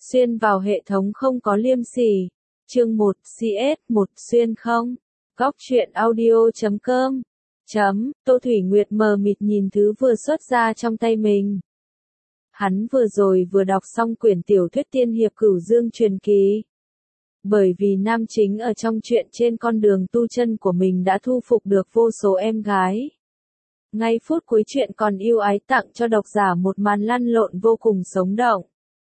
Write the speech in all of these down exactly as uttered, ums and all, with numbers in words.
Xuyên vào hệ thống không có liêm sỉ. Chương một, xê ét một xuyên không. Góc truyện audio chấm com. Chấm, Tô Thủy Nguyệt mờ mịt nhìn thứ vừa xuất ra trong tay mình. Hắn vừa rồi vừa đọc xong quyển tiểu thuyết tiên hiệp Cửu Dương truyền kỳ. Bởi vì nam chính ở trong truyện trên con đường tu chân của mình đã thu phục được vô số em gái. Ngay phút cuối truyện còn yêu ái tặng cho độc giả một màn lăn lộn vô cùng sống động.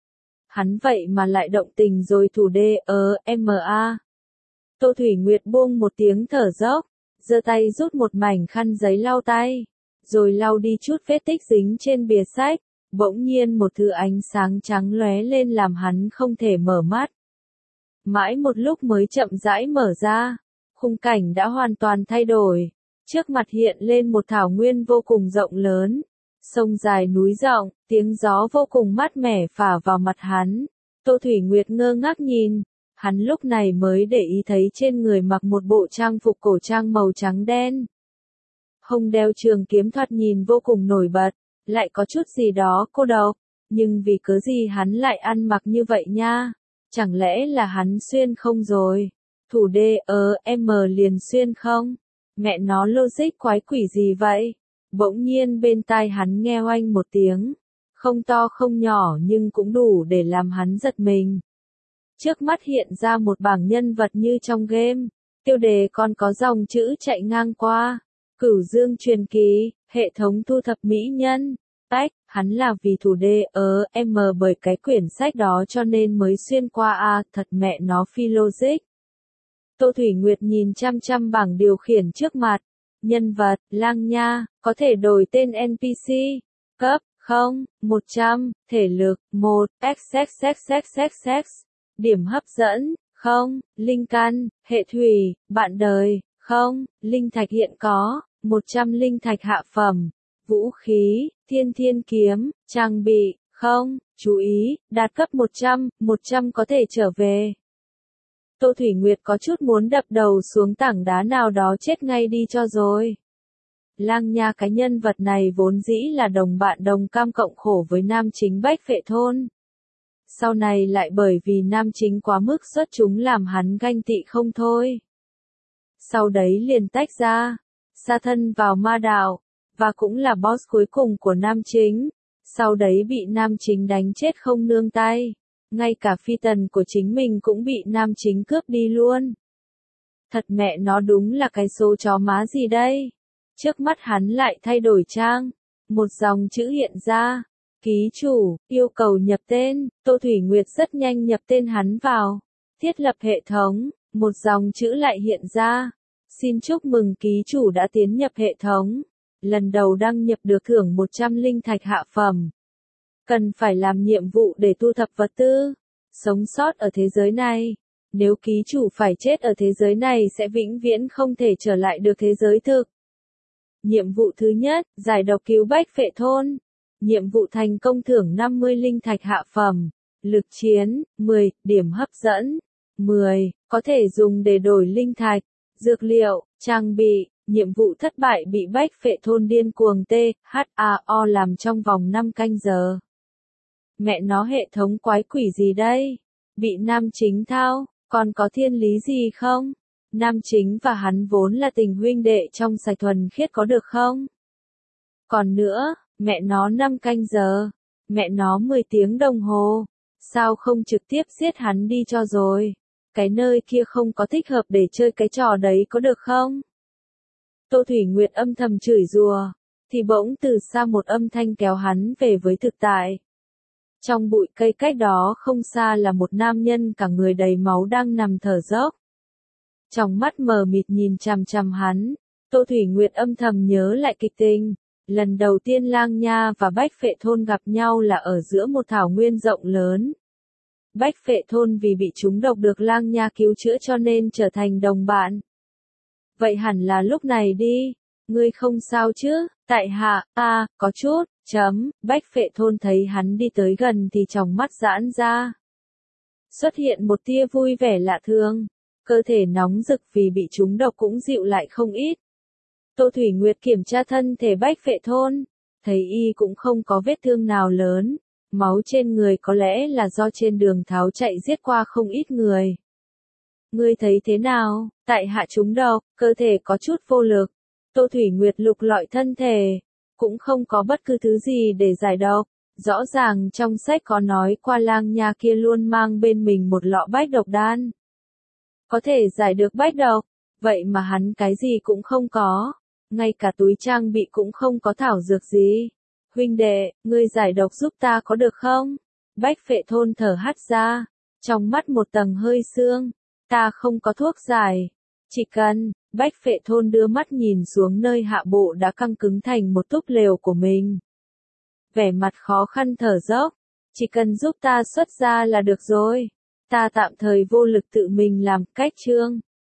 Hắn vậy mà lại động tình rồi thủ đê ớ, em a. Tô Thủy Nguyệt buông một tiếng thở dốc, giơ tay rút một mảnh khăn giấy lau tay, rồi lau đi chút vết tích dính trên bìa sách, bỗng nhiên một thứ ánh sáng trắng lóe lên làm hắn không thể mở mắt. Mãi một lúc mới chậm rãi mở ra, khung cảnh đã hoàn toàn thay đổi, trước mặt hiện lên một thảo nguyên vô cùng rộng lớn. Sông dài núi rộng, tiếng gió vô cùng mát mẻ phả vào mặt hắn. Tô Thủy Nguyệt ngơ ngác nhìn, hắn lúc này mới để ý thấy trên người mặc một bộ trang phục cổ trang màu trắng đen. Hông đeo trường kiếm thoạt nhìn vô cùng nổi bật, lại có chút gì đó cô độc, nhưng vì cớ gì hắn lại ăn mặc như vậy nha? Chẳng lẽ là hắn xuyên không rồi? Thủ đê ớ, em liền xuyên không? Mẹ nó logic quái quỷ gì vậy? Bỗng nhiên bên tai hắn nghe oanh một tiếng, không to không nhỏ nhưng cũng đủ để làm hắn giật mình. Trước mắt hiện ra một bảng nhân vật như trong game, tiêu đề còn có dòng chữ chạy ngang qua, Cửu Dương truyền kỳ, hệ thống thu thập mỹ nhân. Tách, hắn là vì thủ đê ớ, em bởi cái quyển sách đó cho nên mới xuyên qua a, thật mẹ nó phi logic. Tô Thủy Nguyệt nhìn chăm chăm bảng điều khiển trước mặt. Nhân vật, Lang Nha, có thể đổi tên en pê xê, cấp, không, một trăm, thể lực, một, xxxxxx, điểm hấp dẫn, không, linh căn, hệ thủy, bạn đời, không, linh thạch hiện có, một trăm linh thạch hạ phẩm, vũ khí, thiên thiên kiếm, trang bị, không, chú ý, đạt cấp một trăm, một trăm có thể trở về. Tô Thủy Nguyệt có chút muốn đập đầu xuống tảng đá nào đó chết ngay đi cho rồi. Lang Nha cái nhân vật này vốn dĩ là đồng bạn đồng cam cộng khổ với nam chính Bách Phệ Thôn. Sau này lại bởi vì nam chính quá mức xuất chúng làm hắn ganh tị không thôi. Sau đấy liền tách ra, sa thân vào ma đạo, và cũng là boss cuối cùng của nam chính. Sau đấy bị nam chính đánh chết không nương tay. Ngay cả phi tần của chính mình cũng bị nam chính cướp đi luôn. Thật mẹ nó đúng là cái số chó má gì đây? Trước mắt hắn lại thay đổi trang. Một dòng chữ hiện ra. Ký chủ, yêu cầu nhập tên. Tô Thủy Nguyệt rất nhanh nhập tên hắn vào. Thiết lập hệ thống. Một dòng chữ lại hiện ra. Xin chúc mừng ký chủ đã tiến nhập hệ thống. Lần đầu đăng nhập được thưởng một trăm linh thạch hạ phẩm. Cần phải làm nhiệm vụ để thu thập vật tư, sống sót ở thế giới này. Nếu ký chủ phải chết ở thế giới này sẽ vĩnh viễn không thể trở lại được thế giới thực. Nhiệm vụ thứ nhất, giải độc cứu Bách Phệ Thôn. Nhiệm vụ thành công thưởng năm mươi linh thạch hạ phẩm. Lực chiến, mười, điểm hấp dẫn, mười, có thể dùng để đổi linh thạch, dược liệu, trang bị. Nhiệm vụ thất bại bị Bách Phệ Thôn điên cuồng T H A O làm trong vòng năm canh giờ. Mẹ nó hệ thống quái quỷ gì đây? Bị nam chính thao, còn có thiên lý gì không? Nam chính và hắn vốn là tình huynh đệ trong sạch thuần khiết có được không? Còn nữa, mẹ nó năm canh giờ, mẹ nó mười tiếng đồng hồ, sao không trực tiếp giết hắn đi cho rồi? Cái nơi kia không có thích hợp để chơi cái trò đấy có được không? Tô Thủy Nguyệt âm thầm chửi rủa, thì bỗng từ xa một âm thanh kéo hắn về với thực tại. Trong bụi cây cách đó không xa là một nam nhân cả người đầy máu đang nằm thở dốc. Trong mắt mờ mịt nhìn chằm chằm hắn, Tô Thủy Nguyệt âm thầm nhớ lại kịch tình. Lần đầu tiên Lang Nha và Bách Phệ Thôn gặp nhau là ở giữa một thảo nguyên rộng lớn. Bách Phệ Thôn vì bị trúng độc được Lang Nha cứu chữa cho nên trở thành đồng bạn. Vậy hẳn là lúc này đi, ngươi không sao chứ? Tại hạ, a, à, có chút, chấm, Bách Phệ Thôn thấy hắn đi tới gần thì tròng mắt giãn ra. Xuất hiện một tia vui vẻ lạ thường, cơ thể nóng rực vì bị trúng độc cũng dịu lại không ít. Tô Thủy Nguyệt kiểm tra thân thể Bách Phệ Thôn, thấy y cũng không có vết thương nào lớn, Máu trên người có lẽ là do trên đường tháo chạy giết qua không ít người. Ngươi thấy thế nào? Tại hạ trúng độc, cơ thể có chút vô lực. Tô Thủy Nguyệt lục lọi thân thể, cũng không có bất cứ thứ gì để giải độc. Rõ ràng trong sách có nói qua lang nha kia luôn mang bên mình một lọ bách độc đan. Có thể giải được bách độc, vậy mà hắn cái gì cũng không có. Ngay cả túi trang bị cũng không có thảo dược gì. Huynh đệ, ngươi giải độc giúp ta có được không? Bách Phệ Thôn thở hắt ra, trong mắt một tầng hơi sương. Ta không có thuốc giải. Chỉ cần, Bách Phệ Thôn đưa mắt nhìn xuống nơi hạ bộ đã căng cứng thành một túp lều của mình. Vẻ mặt khó khăn thở dốc. Chỉ cần giúp ta xuất ra là được rồi. Ta tạm thời vô lực tự mình làm cách chương.